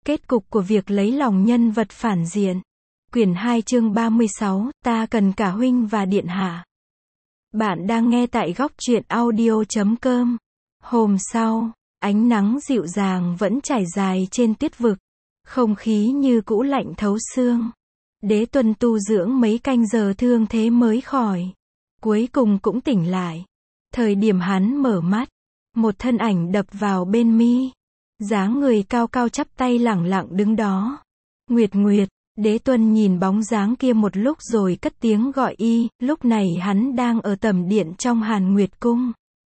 Kết cục của việc lấy lòng nhân vật phản diện. Quyển 2 chương 36, ta cần cả huynh và điện hạ. Bạn đang nghe tại góc truyện audio.com. Hôm sau, ánh nắng dịu dàng vẫn trải dài trên tuyết vực. Không khí như cũ lạnh thấu xương. Đế Tuân tu dưỡng mấy canh giờ thương thế mới khỏi. Cuối cùng cũng tỉnh lại. Thời điểm hắn mở mắt, một thân ảnh đập vào bên mi. Dáng người cao cao chắp tay lẳng lặng đứng đó. Nguyệt Nguyệt, Đế Tuân nhìn bóng dáng kia một lúc rồi cất tiếng gọi y, lúc này hắn đang ở tầm điện trong Hàn Nguyệt Cung.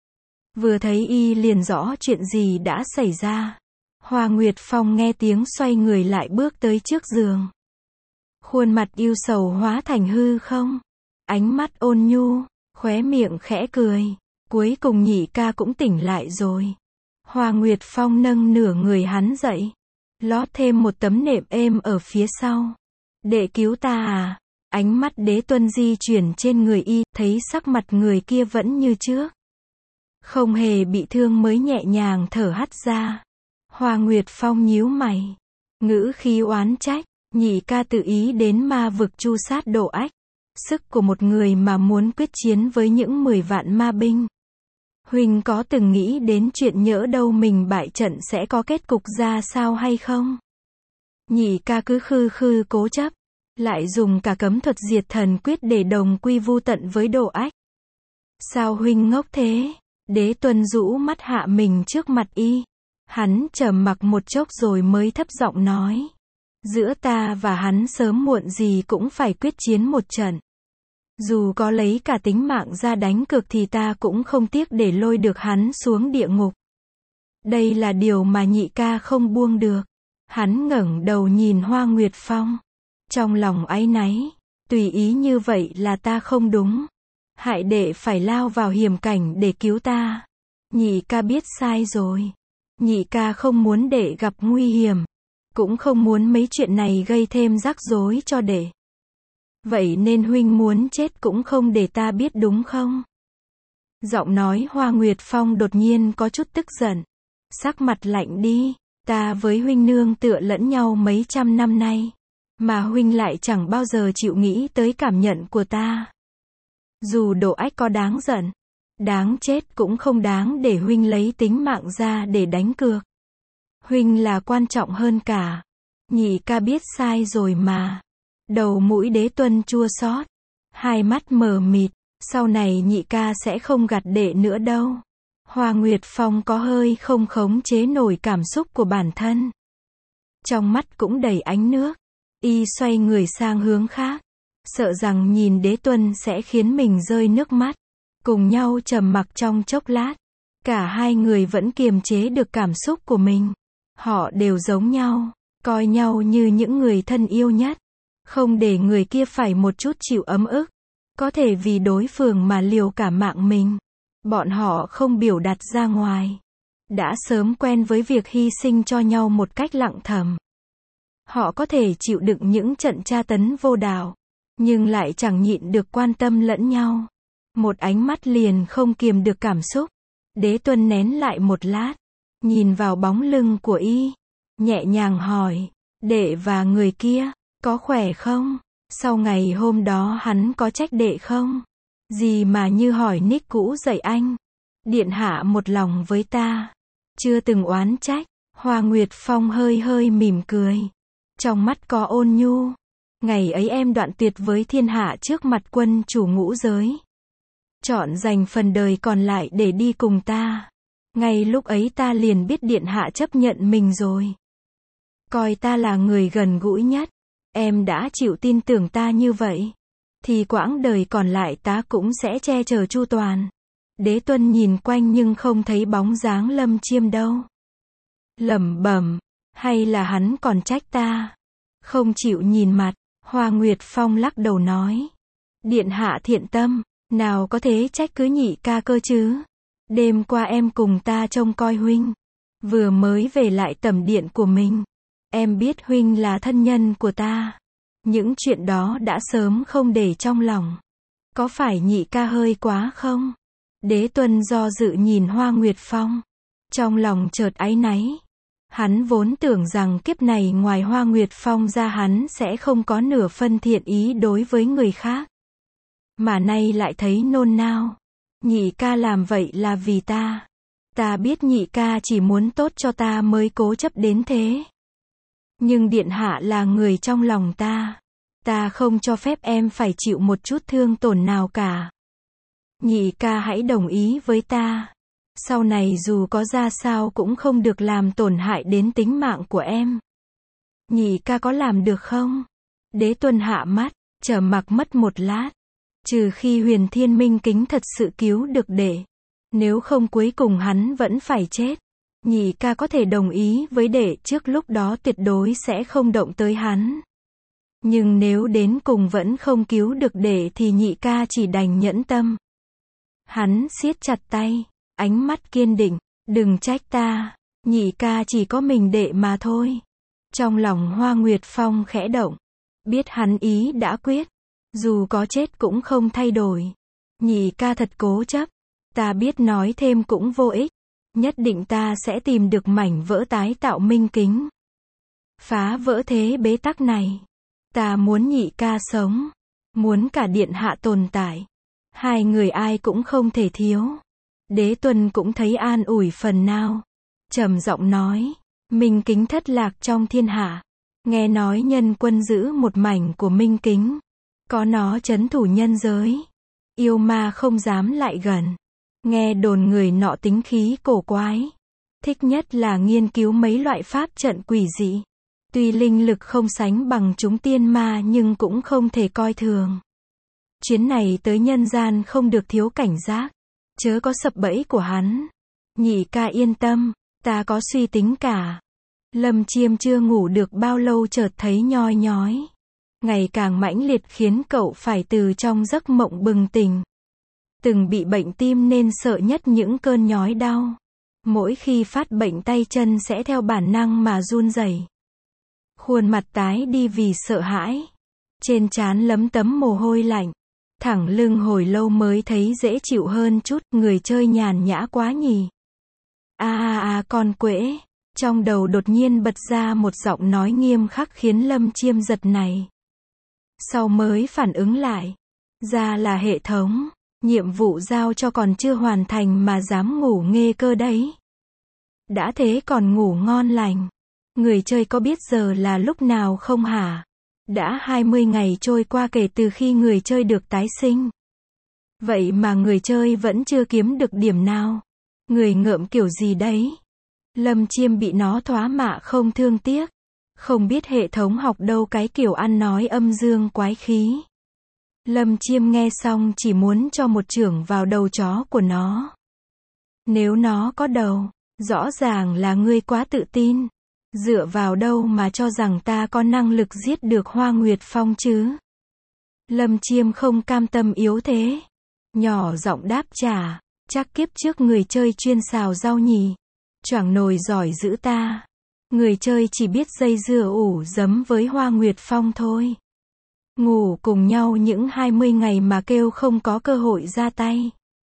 Vừa thấy y liền rõ chuyện gì đã xảy ra. Hoa Nguyệt Phong nghe tiếng xoay người lại bước tới trước giường. Khuôn mặt yêu sầu hóa thành hư không. Ánh mắt ôn nhu, khóe miệng khẽ cười. Cuối cùng nhị ca cũng tỉnh lại rồi. Hoa Nguyệt Phong nâng nửa người hắn dậy. Lót thêm một tấm nệm êm ở phía sau. Đệ cứu ta à? Ánh mắt Đế Tuân di chuyển trên người y, thấy sắc mặt người kia vẫn như trước. Không hề bị thương mới nhẹ nhàng thở hắt ra. Hoa Nguyệt Phong nhíu mày. Ngữ khí oán trách. Nhị ca tự ý đến ma vực tru sát Độ Ách. Sức của một người mà muốn quyết chiến với những 10 vạn ma binh. Huynh có từng nghĩ đến chuyện nhỡ đâu mình bại trận sẽ có kết cục ra sao hay không? Nhị ca cứ khư khư cố chấp. Lại dùng cả cấm thuật diệt thần quyết để đồng quy vu tận với Độ Ách. Sao huynh ngốc thế? Đế Tuân rũ mắt hạ mình trước mặt y. Hắn trầm mặc một chốc rồi mới thấp giọng nói. Giữa ta và hắn sớm muộn gì cũng phải quyết chiến một trận. Dù có lấy cả tính mạng ra đánh cược thì ta cũng không tiếc để lôi được hắn xuống địa ngục. Đây là điều mà nhị ca không buông được. Hắn ngẩng đầu nhìn Hoa Nguyệt Phong. Trong lòng áy náy. Tùy ý như vậy là ta không đúng. Hại đệ phải lao vào hiểm cảnh để cứu ta. Nhị ca biết sai rồi. Nhị ca không muốn đệ gặp nguy hiểm. Cũng không muốn mấy chuyện này gây thêm rắc rối cho đệ. Vậy nên huynh muốn chết cũng không để ta biết đúng không? Giọng nói Hoa Nguyệt Phong đột nhiên có chút tức giận. Sắc mặt lạnh đi. Ta với huynh nương tựa lẫn nhau mấy trăm năm nay. Mà huynh lại chẳng bao giờ chịu nghĩ tới cảm nhận của ta. Dù Độ Ách có đáng giận, đáng chết cũng không đáng để huynh lấy tính mạng ra để đánh cược. Huynh là quan trọng hơn cả. Nhị ca biết sai rồi mà. Đầu mũi Đế Tuân chua xót. Hai mắt mờ mịt. Sau này nhị ca sẽ không gạt đệ nữa đâu. Hoa Nguyệt Phong có hơi không khống chế nổi cảm xúc của bản thân. Trong mắt cũng đầy ánh nước. Y xoay người sang hướng khác. Sợ rằng nhìn Đế Tuân sẽ khiến mình rơi nước mắt. Cùng nhau trầm mặc trong chốc lát. Cả hai người vẫn kiềm chế được cảm xúc của mình. Họ đều giống nhau. Coi nhau như những người thân yêu nhất. Không để người kia phải một chút chịu ấm ức. Có thể vì đối phương mà liều cả mạng mình. Bọn họ không biểu đạt ra ngoài. Đã sớm quen với việc hy sinh cho nhau một cách lặng thầm. Họ có thể chịu đựng những trận tra tấn vô đạo. Nhưng lại chẳng nhịn được quan tâm lẫn nhau. Một ánh mắt liền không kiềm được cảm xúc. Đế Tuân nén lại một lát. Nhìn vào bóng lưng của y. Nhẹ nhàng hỏi. Đệ và người kia, có khỏe không? Sau ngày hôm đó hắn có trách đệ không? Gì mà như hỏi nick cũ dậy anh. Điện hạ một lòng với ta. Chưa từng oán trách. Hoa Nguyệt Phong hơi hơi mỉm cười. Trong mắt có ôn nhu. Ngày ấy em đoạn tuyệt với thiên hạ trước mặt quân chủ ngũ giới. Chọn dành phần đời còn lại để đi cùng ta. Ngay lúc ấy ta liền biết điện hạ chấp nhận mình rồi. Coi ta là người gần gũi nhất. Em đã chịu tin tưởng ta như vậy. Thì quãng đời còn lại ta cũng sẽ che chở chu toàn. Đế Tuân nhìn quanh nhưng không thấy bóng dáng Lâm Chiêm đâu. Lẩm bẩm. Hay là hắn còn trách ta? Không chịu nhìn mặt. Hoa Nguyệt Phong lắc đầu nói. Điện hạ thiện tâm. Nào có thế trách cứ nhị ca cơ chứ. Đêm qua em cùng ta trông coi huynh. Vừa mới về lại tầm điện của mình. Em biết huynh là thân nhân của ta. Những chuyện đó đã sớm không để trong lòng. Có phải nhị ca hơi quá không? Đế Tuân do dự nhìn Hoa Nguyệt Phong. Trong lòng chợt áy náy. Hắn vốn tưởng rằng kiếp này ngoài Hoa Nguyệt Phong ra hắn sẽ không có nửa phân thiện ý đối với người khác. Mà nay lại thấy nôn nao. Nhị ca làm vậy là vì ta. Ta biết nhị ca chỉ muốn tốt cho ta mới cố chấp đến thế. Nhưng điện hạ là người trong lòng ta. Ta không cho phép em phải chịu một chút thương tổn nào cả. Nhị ca hãy đồng ý với ta. Sau này dù có ra sao cũng không được làm tổn hại đến tính mạng của em. Nhị ca có làm được không? Đế Tuân hạ mắt, trầm mặc mất một lát. Trừ khi Huyền Thiên Minh Kính thật sự cứu được đệ. Nếu không cuối cùng hắn vẫn phải chết. Nhị ca có thể đồng ý với đệ, trước lúc đó tuyệt đối sẽ không động tới hắn. Nhưng nếu đến cùng vẫn không cứu được đệ thì nhị ca chỉ đành nhẫn tâm. Hắn siết chặt tay, ánh mắt kiên định. Đừng trách ta, nhị ca chỉ có mình đệ mà thôi. Trong lòng Hoa Nguyệt Phong khẽ động. Biết hắn ý đã quyết. Dù có chết cũng không thay đổi. Nhị ca thật cố chấp. Ta biết nói thêm cũng vô ích. Nhất định ta sẽ tìm được mảnh vỡ tái tạo minh kính. Phá vỡ thế bế tắc này. Ta muốn nhị ca sống. Muốn cả điện hạ tồn tại. Hai người ai cũng không thể thiếu. Đế Tuân cũng thấy an ủi phần nào. Trầm giọng nói. Minh kính thất lạc trong thiên hạ. Nghe nói nhân quân giữ một mảnh của minh kính. Có nó trấn thủ nhân giới. Yêu ma không dám lại gần. Nghe đồn người nọ tính khí cổ quái. Thích nhất là nghiên cứu mấy loại pháp trận quỷ dị. Tuy linh lực không sánh bằng chúng tiên ma nhưng cũng không thể coi thường. Chuyến này tới nhân gian không được thiếu cảnh giác. Chớ có sập bẫy của hắn. Nhị ca yên tâm, ta có suy tính cả. Lâm Chiêm chưa ngủ được bao lâu chợt thấy nhoi nhói. Ngày càng mãnh liệt khiến cậu phải từ trong giấc mộng bừng tỉnh. Từng bị bệnh tim nên sợ nhất những cơn nhói đau. Mỗi khi phát bệnh tay chân sẽ theo bản năng mà run rẩy. Khuôn mặt tái đi vì sợ hãi. Trên trán lấm tấm mồ hôi lạnh. Thẳng lưng hồi lâu mới thấy dễ chịu hơn chút, người chơi nhàn nhã quá nhỉ. Con quễ. Trong đầu đột nhiên bật ra một giọng nói nghiêm khắc khiến Lâm Chiêm giật này. Sau mới phản ứng lại. Ra là hệ thống. Nhiệm vụ giao cho còn chưa hoàn thành mà dám ngủ nghê cơ đấy. Đã thế còn ngủ ngon lành. Người chơi có biết giờ là lúc nào không hả? Đã 20 ngày trôi qua kể từ khi người chơi được tái sinh. Vậy mà người chơi vẫn chưa kiếm được điểm nào. Người ngợm kiểu gì đấy? Lâm Chiêm bị nó thoá mạ không thương tiếc. Không biết hệ thống học đâu cái kiểu ăn nói âm dương quái khí. Lâm Chiêm nghe xong chỉ muốn cho một chưởng vào đầu chó của nó. Nếu nó có đầu, rõ ràng là ngươi quá tự tin. Dựa vào đâu mà cho rằng ta có năng lực giết được Hoa Nguyệt Phong chứ? Lâm Chiêm không cam tâm yếu thế. Nhỏ giọng đáp trả. Chắc kiếp trước người chơi chuyên xào rau nhì. Choảng nồi giỏi giữ ta. Người chơi chỉ biết dây dưa ủ dấm với Hoa Nguyệt Phong thôi. Ngủ cùng nhau những 20 ngày mà kêu không có cơ hội ra tay.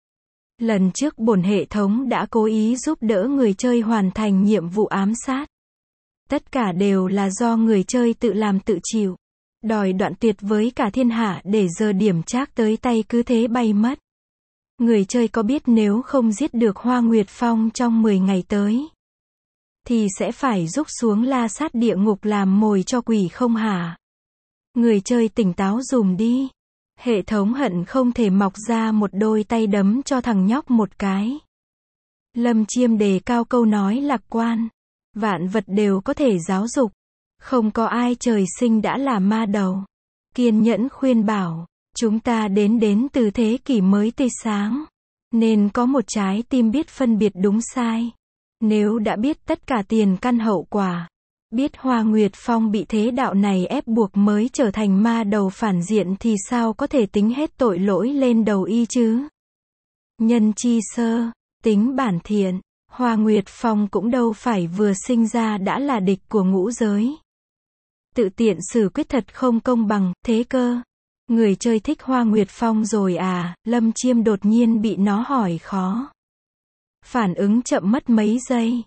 Lần trước bổn hệ thống đã cố ý giúp đỡ người chơi hoàn thành nhiệm vụ ám sát. Tất cả đều là do người chơi tự làm tự chịu. Đòi đoạn tuyệt với cả thiên hạ để giờ điểm trác tới tay cứ thế bay mất. Người chơi có biết nếu không giết được Hoa Nguyệt Phong trong 10 ngày tới thì sẽ phải rút xuống la sát địa ngục làm mồi cho quỷ không hả? Người chơi tỉnh táo dùm đi. Hệ thống hận không thể mọc ra một đôi tay đấm cho thằng nhóc một cái. Lâm Chiêm đề cao câu nói lạc quan. Vạn vật đều có thể giáo dục. Không có ai trời sinh đã là ma đầu. Kiên nhẫn khuyên bảo. Chúng ta đến từ thế kỷ mới tươi sáng. Nên có một trái tim biết phân biệt đúng sai. Nếu đã biết tất cả tiền căn hậu quả. Biết Hoa Nguyệt Phong bị thế đạo này ép buộc mới trở thành ma đầu phản diện thì sao có thể tính hết tội lỗi lên đầu y chứ? Nhân chi sơ, tính bản thiện. Hoa Nguyệt Phong cũng đâu phải vừa sinh ra đã là địch của ngũ giới. Tự tiện xử quyết thật không công bằng, thế cơ. Người chơi thích Hoa Nguyệt Phong rồi à? Lâm Chiêm đột nhiên bị nó hỏi khó. Phản ứng chậm mất mấy giây.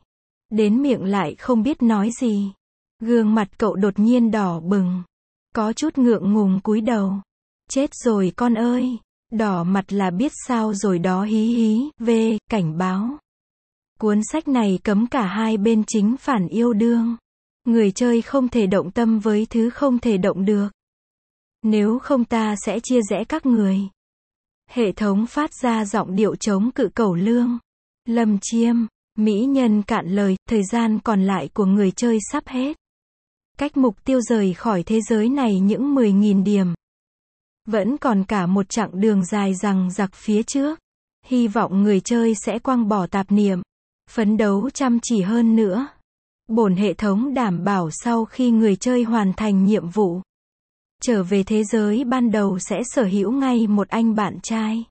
đến miệng lại không biết nói gì. Gương mặt cậu đột nhiên đỏ bừng. Có chút ngượng ngùng cúi đầu. Chết rồi con ơi. Đỏ mặt là biết sao rồi đó hí hí, cảnh báo. Cuốn sách này cấm cả hai bên chính phản yêu đương. Người chơi không thể động tâm với thứ không thể động được. Nếu không ta sẽ chia rẽ các người. Hệ thống phát ra giọng điệu chống cự cẩu lương. Lâm Chiêm, mỹ nhân cạn lời, thời gian còn lại của người chơi sắp hết. Cách mục tiêu rời khỏi thế giới này những 10.000 điểm. Vẫn còn cả một chặng đường dài dằng dặc phía trước. Hy vọng người chơi sẽ quăng bỏ tạp niệm. Phấn đấu chăm chỉ hơn nữa. Bổn hệ thống đảm bảo sau khi người chơi hoàn thành nhiệm vụ, trở về thế giới ban đầu sẽ sở hữu ngay một anh bạn trai.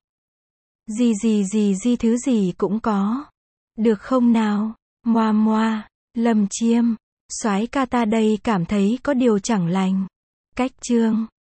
Gì thứ gì cũng có. Được không nào? Moa moa. Lâm Chiêm. Soái ca ta đây cảm thấy có điều chẳng lành. Cách chương.